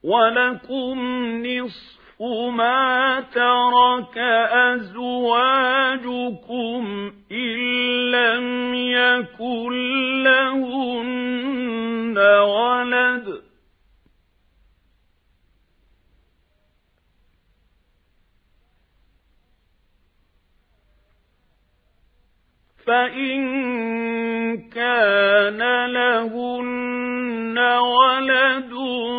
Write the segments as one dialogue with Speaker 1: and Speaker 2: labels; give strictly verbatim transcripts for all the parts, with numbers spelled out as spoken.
Speaker 1: وَلَكُمْ نِصْفُ مَا تَرَكَ أَزْوَاجُكُمْ إِن لَّمْ يَكُن لَّهُنَّ وَلَدٌ فَإِن كَانَ لَهُنَّ وَلَدٌ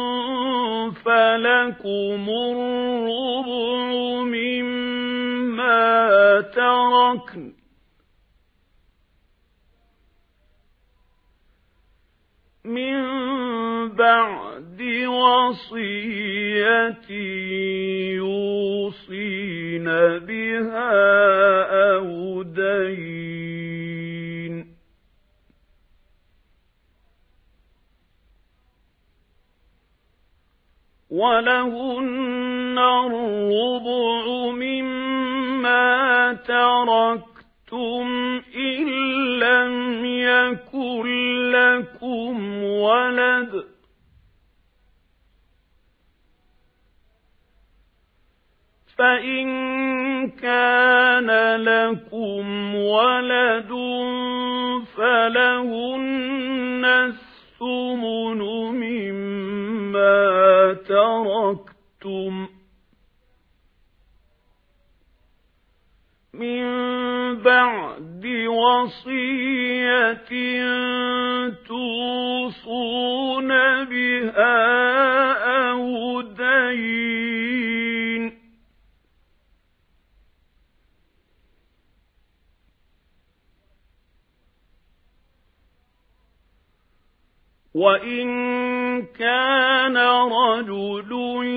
Speaker 1: فَلَكُمُ الرُّبُعُ مِمَّا تَرَكْنَ مِن بَعْدِ وَصِيَّةٍ يُوصِينَ بِهَا أَوْ دَيْنٍ ۗ وَلَهُنَّ الرُّبُعُ مِمَّا تَرَكْتُمْ إِن لَّمْ يَكُن لَّكُمْ وَلَدٌ فَإِن كَانَ لَكُمْ وَلَدٌ فَلَهُنَّ الثُّمُنُ مِمَّا تَرَكْتُمْ مِن بَعْدِ وَصِيَّةٍ تُوصُونَ بِهَا أَوْ دَيْنٍ ۗ وَإِن كَانَ رَجُلٌ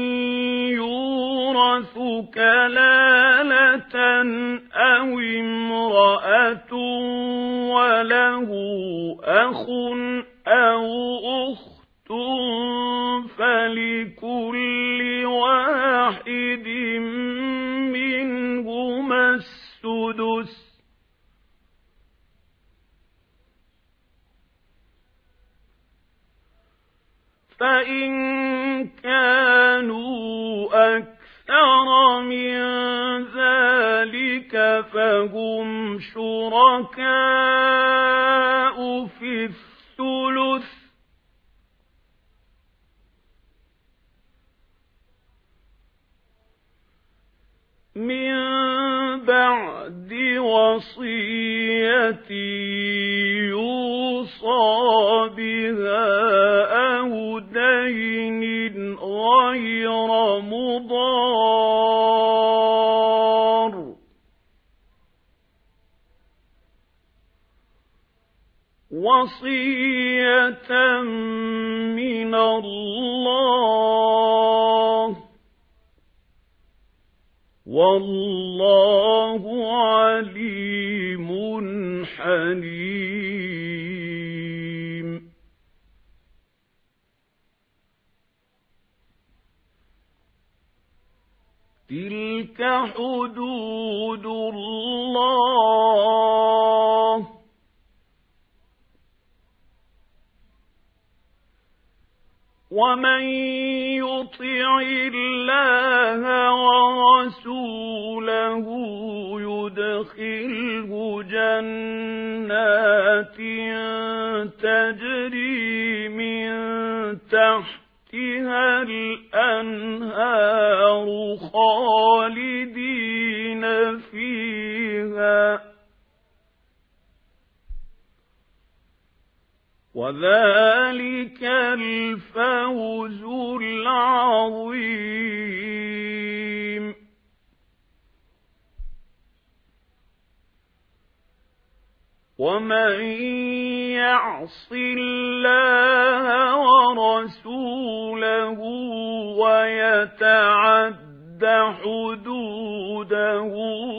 Speaker 1: يُورَثُ كَلَالَةً أَوْ امْرَأَةٌ وَلَهُ أَخٌ أَوْ أُخْتٌ فَلِكُلِّ وَاحِدٍ مِّنْهُمَا السُّدُسُ ۚ فَإِن كَانُوا أَكْثَرَ مِن ذَلِكَ فَهُمْ شُرَكَاءُ فِي الثُّلُثِ ۚ مِن بَعْدِ وَصِيَّةٍ يُوصَىٰ بِهَا أَوْ دَيْنٍ غَيْرَ مُضَارٍّ ۚ وَصِيَّةً مِّنَ اللَّهِ ۗ وَاللَّهُ عَلِيمٌ حَلِيمٌ. تِلْكَ حُدُودُ اللَّهِ ۚ وَمَن يُطِعِ اللَّهَ وَرَسُولَهُ يُدْخِلْهُ جَنَّاتٍ تَجْرِي مِن تَحْتِهَا الْأَنْهَارُ خَالِدِينَ فِيهَا ۚ وَذَلِكَ الْفَوْزُ الْعَظِيمُ. وَمَن يَعْصِ اللَّهَ وَرَسُولَهُ وَيَتَعَدَّ حُدُودَهُ